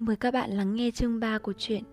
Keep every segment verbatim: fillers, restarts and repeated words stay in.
Mời các bạn lắng nghe chương ba của truyện.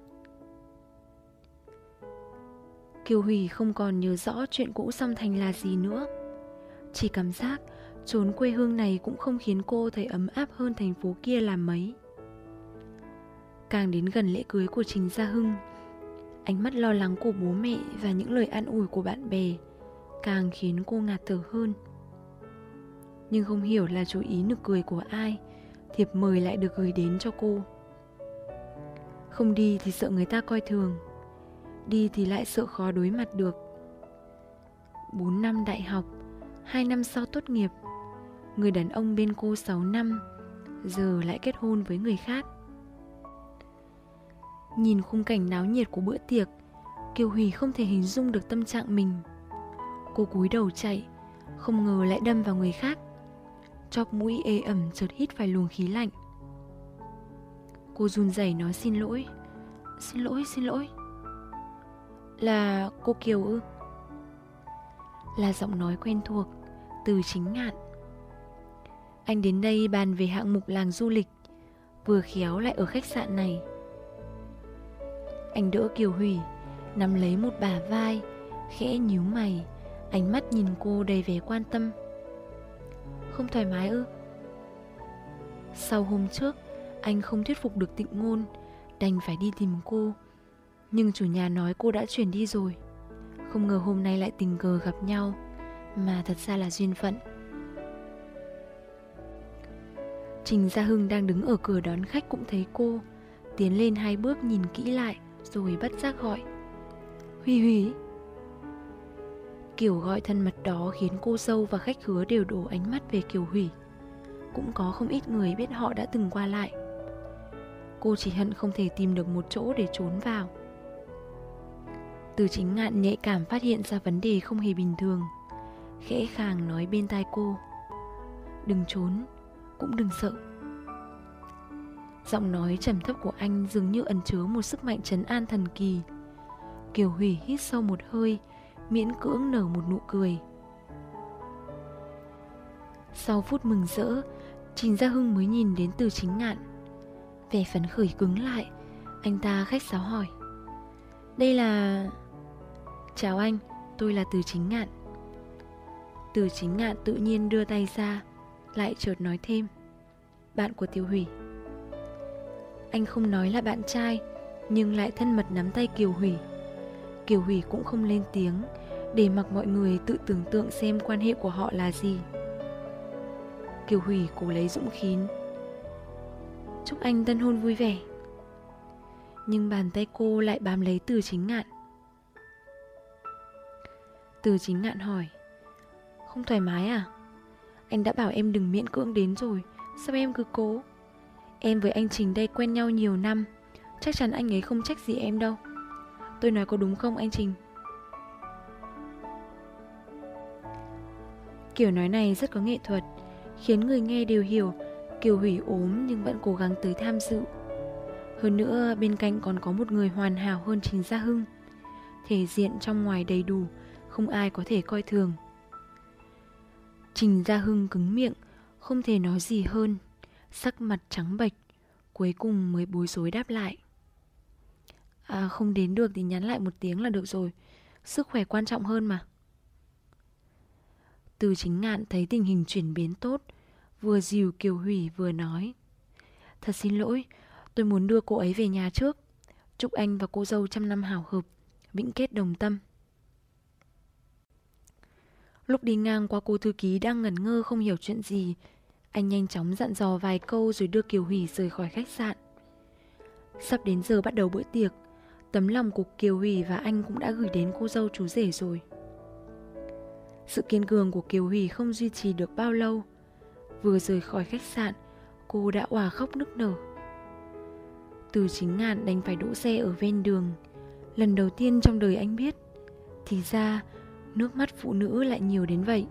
Kiều Hủy không còn nhớ rõ chuyện cũ Song Thành là gì nữa. Chỉ cảm giác chốn quê hương này cũng không khiến cô thấy ấm áp hơn thành phố kia là mấy. Càng đến gần lễ cưới của Trình Gia Hưng, ánh mắt lo lắng của bố mẹ và những lời an ủi của bạn bè càng khiến cô ngạt thở hơn. Nhưng không hiểu là chú ý nực cười của ai, thiệp mời lại được gửi đến cho cô. Không đi thì sợ người ta coi thường, đi thì lại sợ khó đối mặt được. Bốn năm đại học, hai năm sau tốt nghiệp, người đàn ông bên cô sáu năm, giờ lại kết hôn với người khác. Nhìn khung cảnh náo nhiệt của bữa tiệc, Kiều Hủy không thể hình dung được tâm trạng mình. Cô cúi đầu chạy, không ngờ lại đâm vào người khác. Chóp mũi ê ẩm chợt hít phải luồng khí lạnh. Cô run rẩy nói xin lỗi. Xin lỗi, xin lỗi. Là cô Kiều ư? Là giọng nói quen thuộc, Từ Chính Ngạn. Anh đến đây bàn về hạng mục làng du lịch, vừa khéo lại ở khách sạn này. Anh đỡ Kiều Hủy, nắm lấy một bả vai, khẽ nhíu mày, ánh mắt nhìn cô đầy vẻ quan tâm. Không thoải mái ư? Sau hôm trước, anh không thuyết phục được Tịnh Ngôn, đành phải đi tìm cô. Nhưng chủ nhà nói cô đã chuyển đi rồi. Không ngờ hôm nay lại tình cờ gặp nhau, mà thật ra là duyên phận. Trình Gia Hưng đang đứng ở cửa đón khách cũng thấy cô, tiến lên hai bước nhìn kỹ lại, rồi bất giác gọi. Huy Huy. Kiểu gọi thân mật đó khiến cô dâu và khách khứa đều đổ ánh mắt về Kiều Hủy. Cũng có không ít người biết họ đã từng qua lại. Cô chỉ hận không thể tìm được một chỗ để trốn vào. Từ Chính Ngạn nhạy cảm phát hiện ra vấn đề không hề bình thường, khẽ khàng nói bên tai cô. Đừng trốn, cũng đừng sợ. Giọng nói trầm thấp của anh dường như ẩn chứa một sức mạnh trấn an thần kỳ. Kiều Hủy hít sâu một hơi, miễn cưỡng nở một nụ cười. Sau phút mừng rỡ, Trình Gia Hưng mới nhìn đến Từ Chính Ngạn. Vẻ phấn khởi cứng lại, anh ta khách sáo hỏi. Đây là... Chào anh, tôi là Từ Chính Ngạn. Từ Chính Ngạn tự nhiên đưa tay ra, lại chợt nói thêm. Bạn của Kiều Hủy. Anh không nói là bạn trai, nhưng lại thân mật nắm tay Kiều Hủy. Kiều Hủy cũng không lên tiếng, để mặc mọi người tự tưởng tượng xem quan hệ của họ là gì. Kiều Hủy cố lấy dũng khí. Chúc anh tân hôn vui vẻ. Nhưng bàn tay cô lại bám lấy Từ Chính Ngạn. Từ Chính Ngạn hỏi. Không thoải mái à? Anh đã bảo em đừng miễn cưỡng đến rồi, sao em cứ cố? Em với anh Trình đây quen nhau nhiều năm, chắc chắn anh ấy không trách gì em đâu. Tôi nói có đúng không anh Trình? Kiểu nói này rất có nghệ thuật, khiến người nghe đều hiểu Kiều Hủy ốm nhưng vẫn cố gắng tới tham dự. Hơn nữa bên cạnh còn có một người hoàn hảo hơn Trình Gia Hưng, thể diện trong ngoài đầy đủ, không ai có thể coi thường. Trình Gia Hưng cứng miệng, không thể nói gì hơn, sắc mặt trắng bệch, cuối cùng mới bối rối đáp lại. À, không đến được thì nhắn lại một tiếng là được rồi, sức khỏe quan trọng hơn mà. Từ Chính Ngạn thấy tình hình chuyển biến tốt, vừa dìu Kiều Hủy vừa nói. Thật xin lỗi, tôi muốn đưa cô ấy về nhà trước. Chúc anh và cô dâu trăm năm hảo hợp, vĩnh kết đồng tâm. Lúc đi ngang qua cô thư ký đang ngẩn ngơ không hiểu chuyện gì, anh nhanh chóng dặn dò vài câu rồi đưa Kiều Hủy rời khỏi khách sạn. Sắp đến giờ bắt đầu bữa tiệc, tấm lòng của Kiều Hủy và anh cũng đã gửi đến cô dâu chú rể rồi. Sự kiên cường của Kiều Hủy không duy trì được bao lâu. Vừa rời khỏi khách sạn, cô đã òa khóc nức nở. Từ Chính Ngạn đành phải đỗ xe ở ven đường. Lần đầu tiên trong đời anh biết, thì ra nước mắt phụ nữ lại nhiều đến vậy.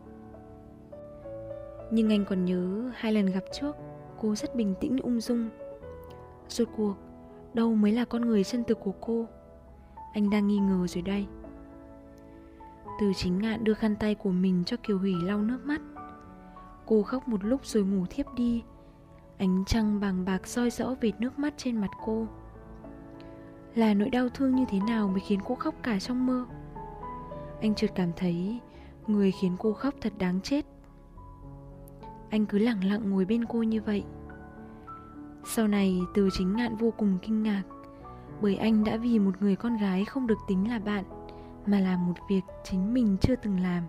Nhưng anh còn nhớ hai lần gặp trước, cô rất bình tĩnh ung dung. Rốt cuộc, đâu mới là con người chân thực của cô? Anh đang nghi ngờ rồi đây. Từ Chính Ngạn đưa khăn tay của mình cho Kiều Hủy lau nước mắt. Cô khóc một lúc rồi ngủ thiếp đi. Ánh trăng bàng bạc soi rõ vệt nước mắt trên mặt cô. Là nỗi đau thương như thế nào mới khiến cô khóc cả trong mơ? Anh chợt cảm thấy người khiến cô khóc thật đáng chết. Anh cứ lặng lặng ngồi bên cô như vậy. Sau này Từ Chính Ngạn vô cùng kinh ngạc, bởi anh đã vì một người con gái không được tính là bạn mà làm một việc chính mình chưa từng làm.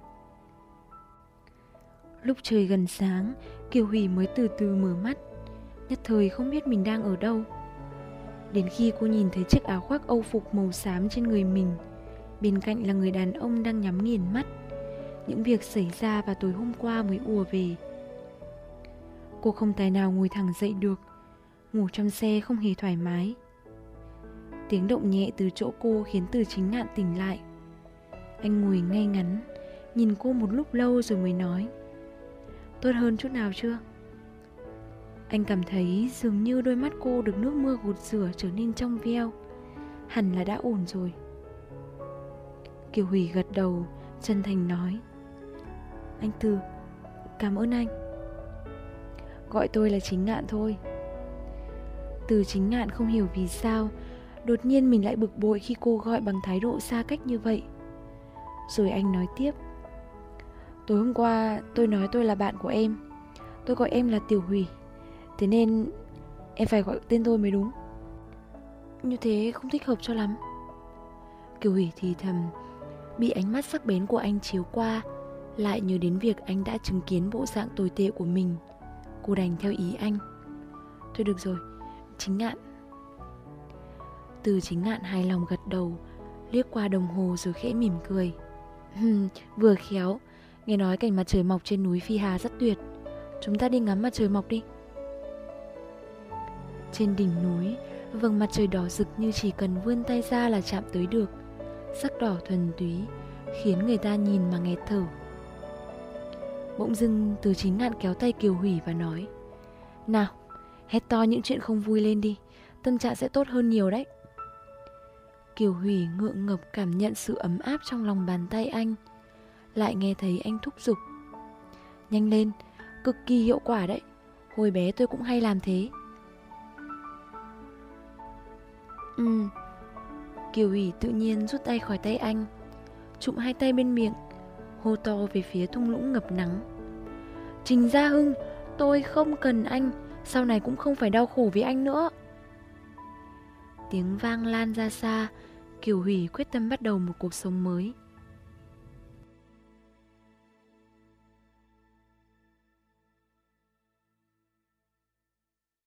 Lúc trời gần sáng, Kiều Hủy mới từ từ mở mắt, nhất thời không biết mình đang ở đâu. Đến khi cô nhìn thấy chiếc áo khoác âu phục màu xám trên người mình, bên cạnh là người đàn ông đang nhắm nghiền mắt, những việc xảy ra vào tối hôm qua mới ùa về. Cô không tài nào ngồi thẳng dậy được, ngủ trong xe không hề thoải mái. Tiếng động nhẹ từ chỗ cô khiến Từ Chính Ngạn tỉnh lại. Anh ngồi ngay ngắn, nhìn cô một lúc lâu rồi mới nói: tốt hơn chút nào chưa? Anh cảm thấy dường như đôi mắt cô được nước mưa gột rửa trở nên trong veo. Hẳn là đã ổn rồi. Kiều Hủy gật đầu, chân thành nói: anh Từ, cảm ơn anh. Gọi tôi là Chính Ngạn thôi. Từ Chính Ngạn không hiểu vì sao đột nhiên mình lại bực bội khi cô gọi bằng thái độ xa cách như vậy. Rồi anh nói tiếp: tối hôm qua tôi nói tôi là bạn của em. Tôi gọi em là Tiểu Hủy, thế nên em phải gọi tên tôi mới đúng. Như thế không thích hợp cho lắm. Kiều Hủy thì thầm, bị ánh mắt sắc bén của anh chiếu qua, lại nhớ đến việc anh đã chứng kiến bộ dạng tồi tệ của mình. Cô đành theo ý anh: thôi được rồi, Chính Ngạn. Từ Chính Ngạn hài lòng gật đầu, liếc qua đồng hồ rồi khẽ mỉm cười. Vừa khéo, nghe nói cảnh mặt trời mọc trên núi Phi Hà rất tuyệt. Chúng ta đi ngắm mặt trời mọc đi. Trên đỉnh núi, vầng mặt trời đỏ rực như chỉ cần vươn tay ra là chạm tới được. Sắc đỏ thuần túy, khiến người ta nhìn mà nghẹt thở. Bỗng dưng Từ Chính Ngạn kéo tay Kiều Hủy và nói: nào, hét to những chuyện không vui lên đi, tâm trạng sẽ tốt hơn nhiều đấy. Kiều Hủy ngượng ngập cảm nhận sự ấm áp trong lòng bàn tay anh. Lại nghe thấy anh thúc giục: nhanh lên, cực kỳ hiệu quả đấy. Hồi bé tôi cũng hay làm thế. Ừ. Kiều Hủy tự nhiên rút tay khỏi tay anh, trụm hai tay bên miệng, hô to về phía thung lũng ngập nắng: Trình Gia Hưng, tôi không cần anh, sau này cũng không phải đau khổ vì anh nữa. Tiếng vang lan ra xa. Kiều Hủy quyết tâm bắt đầu một cuộc sống mới.